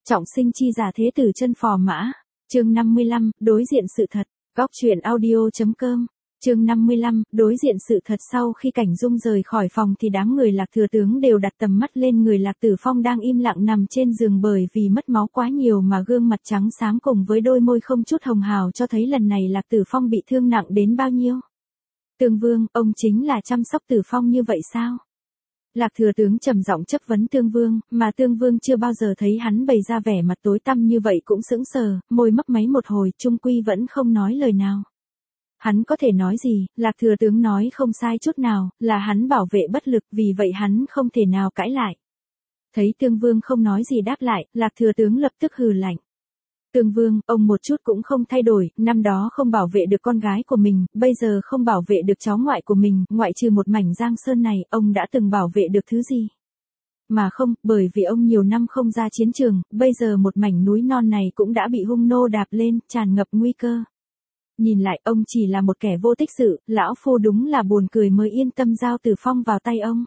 Trọng sinh chi giả thế tử chân phò mã. Chương 55, đối diện sự thật. Góc truyện audio.com. Chương 55, đối diện sự thật. Sau khi Cảnh Dung rời khỏi phòng thì đám người Lạc Thừa Tướng đều đặt tầm mắt lên người Lạc Tử Phong đang im lặng nằm trên giường bởi vì mất máu quá nhiều mà gương mặt trắng xám cùng với đôi môi không chút hồng hào cho thấy lần này Lạc Tử Phong bị thương nặng đến bao nhiêu. Tương Vương, ông chính là chăm sóc Tử Phong như vậy sao? Lạc Thừa Tướng trầm giọng chất vấn Tương Vương, mà Tương Vương chưa bao giờ thấy hắn bày ra vẻ mặt tối tăm như vậy cũng sững sờ, môi mấp máy một hồi, chung quy vẫn không nói lời nào. Hắn có thể nói gì, Lạc Thừa Tướng nói không sai chút nào, là hắn bảo vệ bất lực, vì vậy hắn không thể nào cãi lại. Thấy Tương Vương không nói gì đáp lại, Lạc Thừa Tướng lập tức hừ lạnh. Tương Vương, ông một chút cũng không thay đổi, năm đó không bảo vệ được con gái của mình, bây giờ không bảo vệ được cháu ngoại của mình, ngoại trừ một mảnh giang sơn này, ông đã từng bảo vệ được thứ gì? Mà không, bởi vì ông nhiều năm không ra chiến trường, bây giờ một mảnh núi non này cũng đã bị hung nô đạp lên, tràn ngập nguy cơ. Nhìn lại, ông chỉ là một kẻ vô tích sự, lão phu đúng là buồn cười mới yên tâm giao Tử Phong vào tay ông.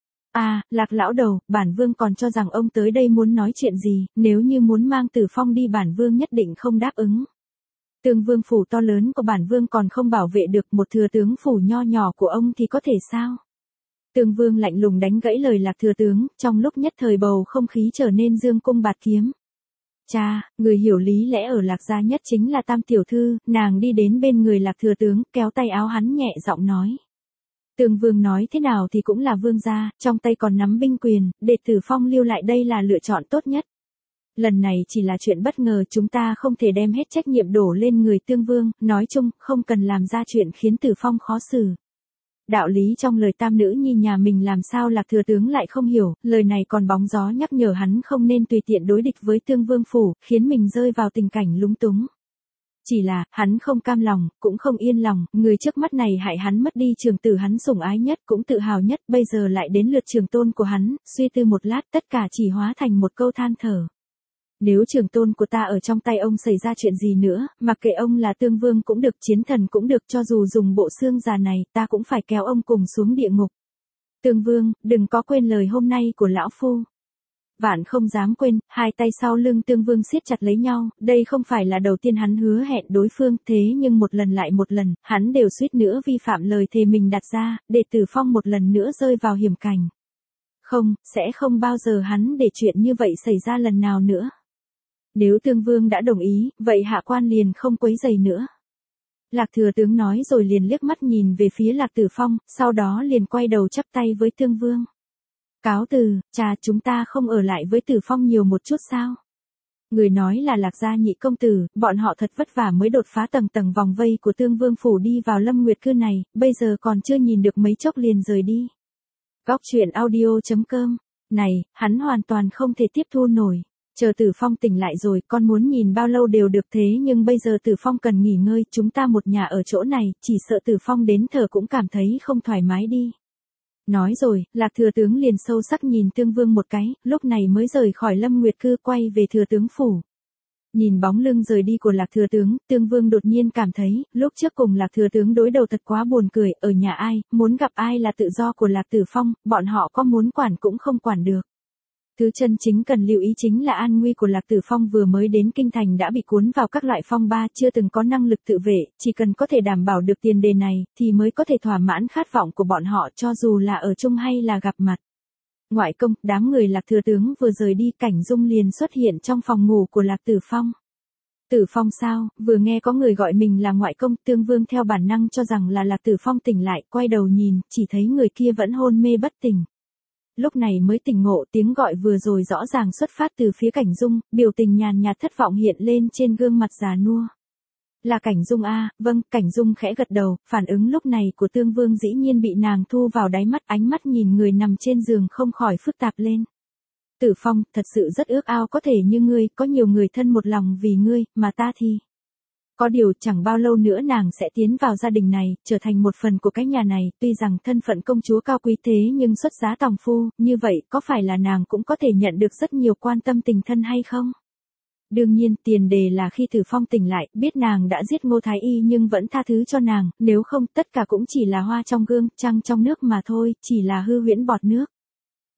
À, Lạc lão đầu, bản vương còn cho rằng ông tới đây muốn nói chuyện gì, nếu như muốn mang Tử Phong đi bản vương nhất định không đáp ứng. Tương Vương phủ to lớn của bản vương còn không bảo vệ được, một thừa tướng phủ nho nhỏ của ông thì có thể sao? Tương Vương lạnh lùng đánh gãy lời Lạc Thừa Tướng, trong lúc nhất thời bầu không khí trở nên dương cung bạt kiếm. Cha, người hiểu lý lẽ ở Lạc gia nhất chính là Tam tiểu thư, nàng đi đến bên người Lạc Thừa Tướng, kéo tay áo hắn nhẹ giọng nói. Tương Vương nói thế nào thì cũng là vương gia, trong tay còn nắm binh quyền, để Tử Phong lưu lại đây là lựa chọn tốt nhất. Lần này chỉ là chuyện bất ngờ, chúng ta không thể đem hết trách nhiệm đổ lên người Tương Vương, nói chung, không cần làm ra chuyện khiến Tử Phong khó xử. Đạo lý trong lời tam nữ nhi nhà mình làm sao Lạc Thừa Tướng lại không hiểu, lời này còn bóng gió nhắc nhở hắn không nên tùy tiện đối địch với Tương Vương phủ, khiến mình rơi vào tình cảnh lúng túng. Chỉ là, hắn không cam lòng, cũng không yên lòng, người trước mắt này hại hắn mất đi trường tử hắn sủng ái nhất, cũng tự hào nhất, bây giờ lại đến lượt trường tôn của hắn, suy tư một lát tất cả chỉ hóa thành một câu than thở. Nếu trường tôn của ta ở trong tay ông xảy ra chuyện gì nữa, mặc kệ ông là Tương Vương cũng được, chiến thần cũng được, cho dù dùng bộ xương già này, ta cũng phải kéo ông cùng xuống địa ngục. Tương Vương, đừng có quên lời hôm nay của lão phu. Vạn không dám quên, hai tay sau lưng Tương Vương siết chặt lấy nhau, đây không phải là đầu tiên hắn hứa hẹn đối phương, thế nhưng một lần lại một lần, hắn đều suýt nữa vi phạm lời thề mình đặt ra, để Tử Phong một lần nữa rơi vào hiểm cảnh. Không, sẽ không bao giờ hắn để chuyện như vậy xảy ra lần nào nữa. Nếu Tương Vương đã đồng ý, vậy hạ quan liền không quấy rầy nữa. Lạc Thừa Tướng nói rồi liền liếc mắt nhìn về phía Lạc Tử Phong, sau đó liền quay đầu chắp tay với Tương Vương. Cáo từ, cha, chúng ta không ở lại với Tử Phong nhiều một chút sao? Người nói là Lạc gia nhị công tử, bọn họ thật vất vả mới đột phá tầng tầng vòng vây của Tương Vương phủ đi vào Lâm Nguyệt cư này, bây giờ còn chưa nhìn được mấy chốc liền rời đi. Góc truyện audio.com. Này, hắn hoàn toàn không thể tiếp thu nổi. Chờ Tử Phong tỉnh lại rồi, con muốn nhìn bao lâu đều được, thế nhưng bây giờ Tử Phong cần nghỉ ngơi, chúng ta một nhà ở chỗ này, chỉ sợ Tử Phong đến thở cũng cảm thấy không thoải mái đi. Nói rồi, Lạc Thừa Tướng liền sâu sắc nhìn Tương Vương một cái, lúc này mới rời khỏi Lâm Nguyệt cư quay về Thừa Tướng phủ. Nhìn bóng lưng rời đi của Lạc Thừa Tướng, Tương Vương đột nhiên cảm thấy, lúc trước cùng Lạc Thừa Tướng đối đầu thật quá buồn cười, ở nhà ai, muốn gặp ai là tự do của Lạc Tử Phong, bọn họ có muốn quản cũng không quản được. Thứ chân chính cần lưu ý chính là an nguy của Lạc Tử Phong, vừa mới đến kinh thành đã bị cuốn vào các loại phong ba, chưa từng có năng lực tự vệ, chỉ cần có thể đảm bảo được tiền đề này, thì mới có thể thỏa mãn khát vọng của bọn họ, cho dù là ở chung hay là gặp mặt. Ngoại công, đám người Lạc Thừa Tướng vừa rời đi, Cảnh Dung liền xuất hiện trong phòng ngủ của Lạc Tử Phong. Tử Phong sao, vừa nghe có người gọi mình là ngoại công, Tương Vương theo bản năng cho rằng là Lạc Tử Phong tỉnh lại, quay đầu nhìn, chỉ thấy người kia vẫn hôn mê bất tỉnh. Lúc này mới tỉnh ngộ, tiếng gọi vừa rồi rõ ràng xuất phát từ phía Cảnh Dung, biểu tình nhàn nhạt thất vọng hiện lên trên gương mặt già nua. Là Cảnh Dung a, vâng, Cảnh Dung khẽ gật đầu, phản ứng lúc này của Tương Vương dĩ nhiên bị nàng thu vào đáy mắt, ánh mắt nhìn người nằm trên giường không khỏi phức tạp lên. Tử Phong, thật sự rất ước ao có thể như ngươi, có nhiều người thân một lòng vì ngươi, mà ta thì... Có điều chẳng bao lâu nữa nàng sẽ tiến vào gia đình này, trở thành một phần của cái nhà này, tuy rằng thân phận công chúa cao quý thế nhưng xuất giá tòng phu, như vậy có phải là nàng cũng có thể nhận được rất nhiều quan tâm tình thân hay không? Đương nhiên, tiền đề là khi Tử Phong tỉnh lại, biết nàng đã giết Ngô Thái Y nhưng vẫn tha thứ cho nàng, nếu không tất cả cũng chỉ là hoa trong gương, trăng trong nước mà thôi, chỉ là hư huyễn bọt nước.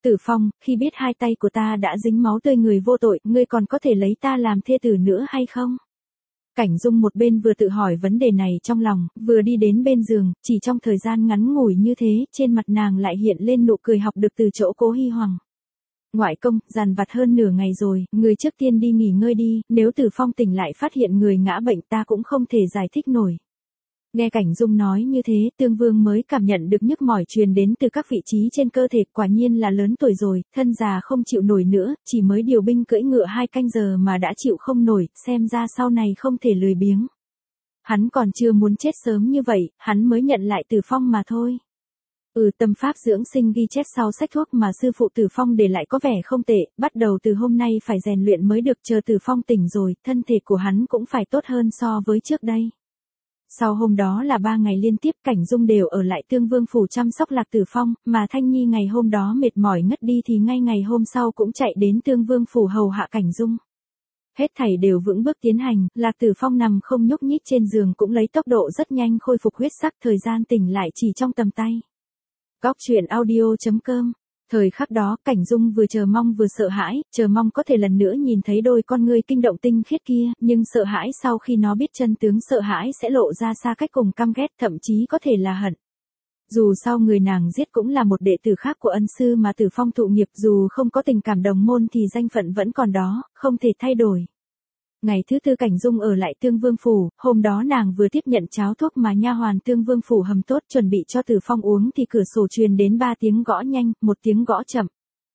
Tử Phong, khi biết hai tay của ta đã dính máu tươi người vô tội, ngươi còn có thể lấy ta làm thê tử nữa hay không? Cảnh Dung một bên vừa tự hỏi vấn đề này trong lòng, vừa đi đến bên giường, chỉ trong thời gian ngắn ngủi như thế, trên mặt nàng lại hiện lên nụ cười học được từ chỗ Cố Hi Hoàng. Ngoại công, dằn vặt hơn nửa ngày rồi, người trước tiên đi nghỉ ngơi đi, nếu Tử Phong tỉnh lại phát hiện người ngã bệnh ta cũng không thể giải thích nổi. Nghe Cảnh Dung nói như thế, Tương Vương mới cảm nhận được nhức mỏi truyền đến từ các vị trí trên cơ thể, quả nhiên là lớn tuổi rồi, thân già không chịu nổi nữa, chỉ mới điều binh cưỡi ngựa 2 canh giờ mà đã chịu không nổi, xem ra sau này không thể lười biếng. Hắn còn chưa muốn chết sớm như vậy, hắn mới nhận lại Tử Phong mà thôi. Tâm pháp dưỡng sinh ghi chép sau sách thuốc mà sư phụ Tử Phong để lại có vẻ không tệ, bắt đầu từ hôm nay phải rèn luyện mới được, chờ Tử Phong tỉnh rồi, thân thể của hắn cũng phải tốt hơn so với trước đây. Sau hôm đó là 3 ngày liên tiếp Cảnh Dung đều ở lại Tương Vương phủ chăm sóc Lạc Tử Phong, mà Thanh Nhi ngày hôm đó mệt mỏi ngất đi thì ngay ngày hôm sau cũng chạy đến Tương Vương phủ hầu hạ Cảnh Dung. Hết thảy đều vững bước tiến hành, Lạc Tử Phong nằm không nhúc nhích trên giường cũng lấy tốc độ rất nhanh khôi phục huyết sắc, thời gian tỉnh lại chỉ trong tầm tay. Góc truyện audio.com. Thời khắc đó, Cảnh Dung vừa chờ mong vừa sợ hãi, chờ mong có thể lần nữa nhìn thấy đôi con ngươi kinh động tinh khiết kia, nhưng sợ hãi sau khi nó biết chân tướng, sợ hãi sẽ lộ ra xa cách cùng căm ghét, thậm chí có thể là hận. Dù sao người nàng giết cũng là một đệ tử khác của ân sư mà Tử Phong thụ nghiệp, dù không có tình cảm đồng môn thì danh phận vẫn còn đó, không thể thay đổi. Ngày thứ tư Cảnh Dung ở lại Tương Vương phủ, hôm đó nàng vừa tiếp nhận cháo thuốc mà nha hoàn Tương Vương phủ hầm tốt chuẩn bị cho Tử Phong uống thì cửa sổ truyền đến 3 tiếng gõ nhanh, 1 tiếng gõ chậm.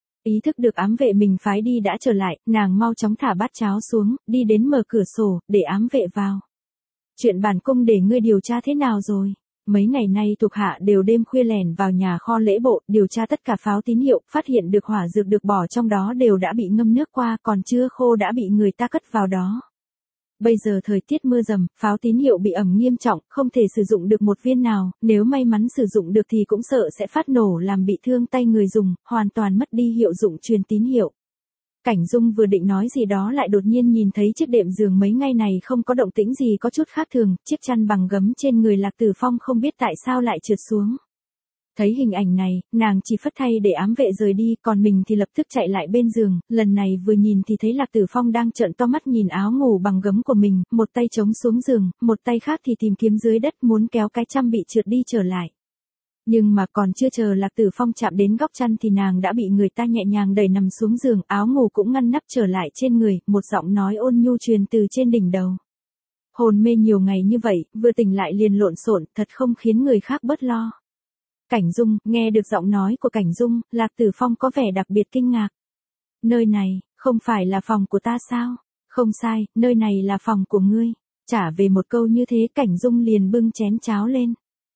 Ý thức được ám vệ mình phái đi đã trở lại, nàng mau chóng thả bát cháo xuống, đi đến mở cửa sổ, để ám vệ vào. Chuyện bản cung để ngươi điều tra thế nào rồi? Mấy ngày nay thuộc hạ đều đêm khuya lẻn vào nhà kho lễ bộ, điều tra tất cả pháo tín hiệu, phát hiện được hỏa dược được bỏ trong đó đều đã bị ngâm nước qua, còn chưa khô đã bị người ta cất vào đó. Bây giờ thời tiết mưa dầm, pháo tín hiệu bị ẩm nghiêm trọng, không thể sử dụng được một viên nào, nếu may mắn sử dụng được thì cũng sợ sẽ phát nổ làm bị thương tay người dùng, hoàn toàn mất đi hiệu dụng truyền tín hiệu. Cảnh Dung vừa định nói gì đó lại đột nhiên nhìn thấy chiếc đệm giường mấy ngày này không có động tĩnh gì có chút khác thường, chiếc chăn bằng gấm trên người Lạc Tử Phong không biết tại sao lại trượt xuống. Thấy hình ảnh này, nàng chỉ phất tay để ám vệ rời đi, còn mình thì lập tức chạy lại bên giường, lần này vừa nhìn thì thấy Lạc Tử Phong đang trợn to mắt nhìn áo ngủ bằng gấm của mình, một tay chống xuống giường, một tay khác thì tìm kiếm dưới đất muốn kéo cái chăn bị trượt đi trở lại. Nhưng mà còn chưa chờ Lạc Tử Phong chạm đến góc chăn thì nàng đã bị người ta nhẹ nhàng đẩy nằm xuống giường, áo ngủ cũng ngăn nắp trở lại trên người, một giọng nói ôn nhu truyền từ trên đỉnh đầu. Hồn mê nhiều ngày như vậy, vừa tỉnh lại liền lộn xộn, thật không khiến người khác bớt lo. Cảnh Dung, nghe được giọng nói của Cảnh Dung, Lạc Tử Phong có vẻ đặc biệt kinh ngạc. Nơi này, không phải là phòng của ta sao? Không sai, nơi này là phòng của ngươi. Trả về một câu như thế Cảnh Dung liền bưng chén cháo lên.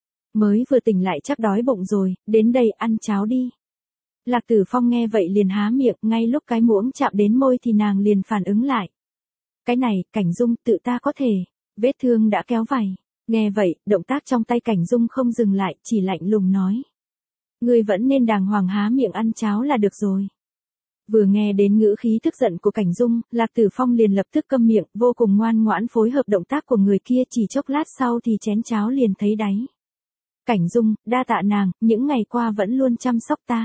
Mới vừa tỉnh lại chắc đói bụng rồi, đến đây ăn cháo đi. Lạc Tử Phong nghe vậy liền há miệng, ngay lúc cái muỗng chạm đến môi thì nàng liền phản ứng lại. Cái này, Cảnh Dung, tự ta có thể, vết thương đã kéo vảy. Nghe vậy, động tác trong tay Cảnh Dung không dừng lại, chỉ lạnh lùng nói. Ngươi vẫn nên đàng hoàng há miệng ăn cháo là được rồi. Vừa nghe đến ngữ khí tức giận của Cảnh Dung, Lạc Tử Phong liền lập tức câm miệng, vô cùng ngoan ngoãn phối hợp động tác của người kia, chỉ chốc lát sau thì chén cháo liền thấy đáy. Cảnh Dung, đa tạ nàng, những ngày qua vẫn luôn chăm sóc ta.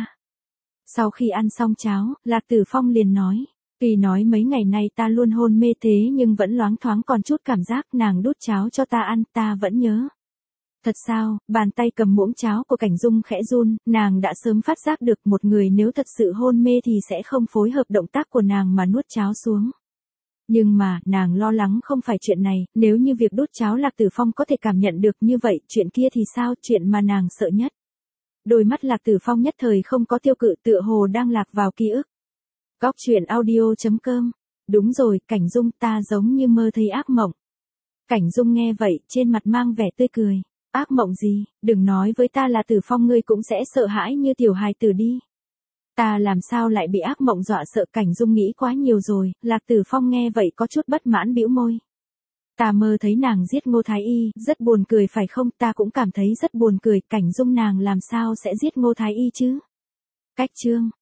Sau khi ăn xong cháo, Lạc Tử Phong liền nói. Tuy nói mấy ngày nay ta luôn hôn mê thế nhưng vẫn loáng thoáng còn chút cảm giác, nàng đút cháo cho ta ăn, ta vẫn nhớ. Thật sao? Bàn tay cầm muỗng cháo của Cảnh Dung khẽ run, nàng đã sớm phát giác được một người nếu thật sự hôn mê thì sẽ không phối hợp động tác của nàng mà nuốt cháo xuống. Nhưng mà, nàng lo lắng không phải chuyện này, nếu như việc đút cháo Lạc Tử Phong có thể cảm nhận được như vậy, chuyện kia thì sao, chuyện mà nàng sợ nhất. Đôi mắt Lạc Tử Phong nhất thời không có tiêu cự, tựa hồ đang lạc vào ký ức. Góc truyện audio.com. Đúng rồi, Cảnh Dung, ta giống như mơ thấy ác mộng. Cảnh Dung nghe vậy, trên mặt mang vẻ tươi cười. Ác mộng gì, đừng nói với ta là Tử Phong ngươi cũng sẽ sợ hãi như tiểu hài tử đi. Ta làm sao lại bị ác mộng dọa sợ, Cảnh Dung nghĩ quá nhiều rồi, Lạc Tử Phong nghe vậy có chút bất mãn bĩu môi. Ta mơ thấy nàng giết Ngô Thái Y, rất buồn cười phải không, ta cũng cảm thấy rất buồn cười, Cảnh Dung nàng làm sao sẽ giết Ngô Thái Y chứ. Cách chương.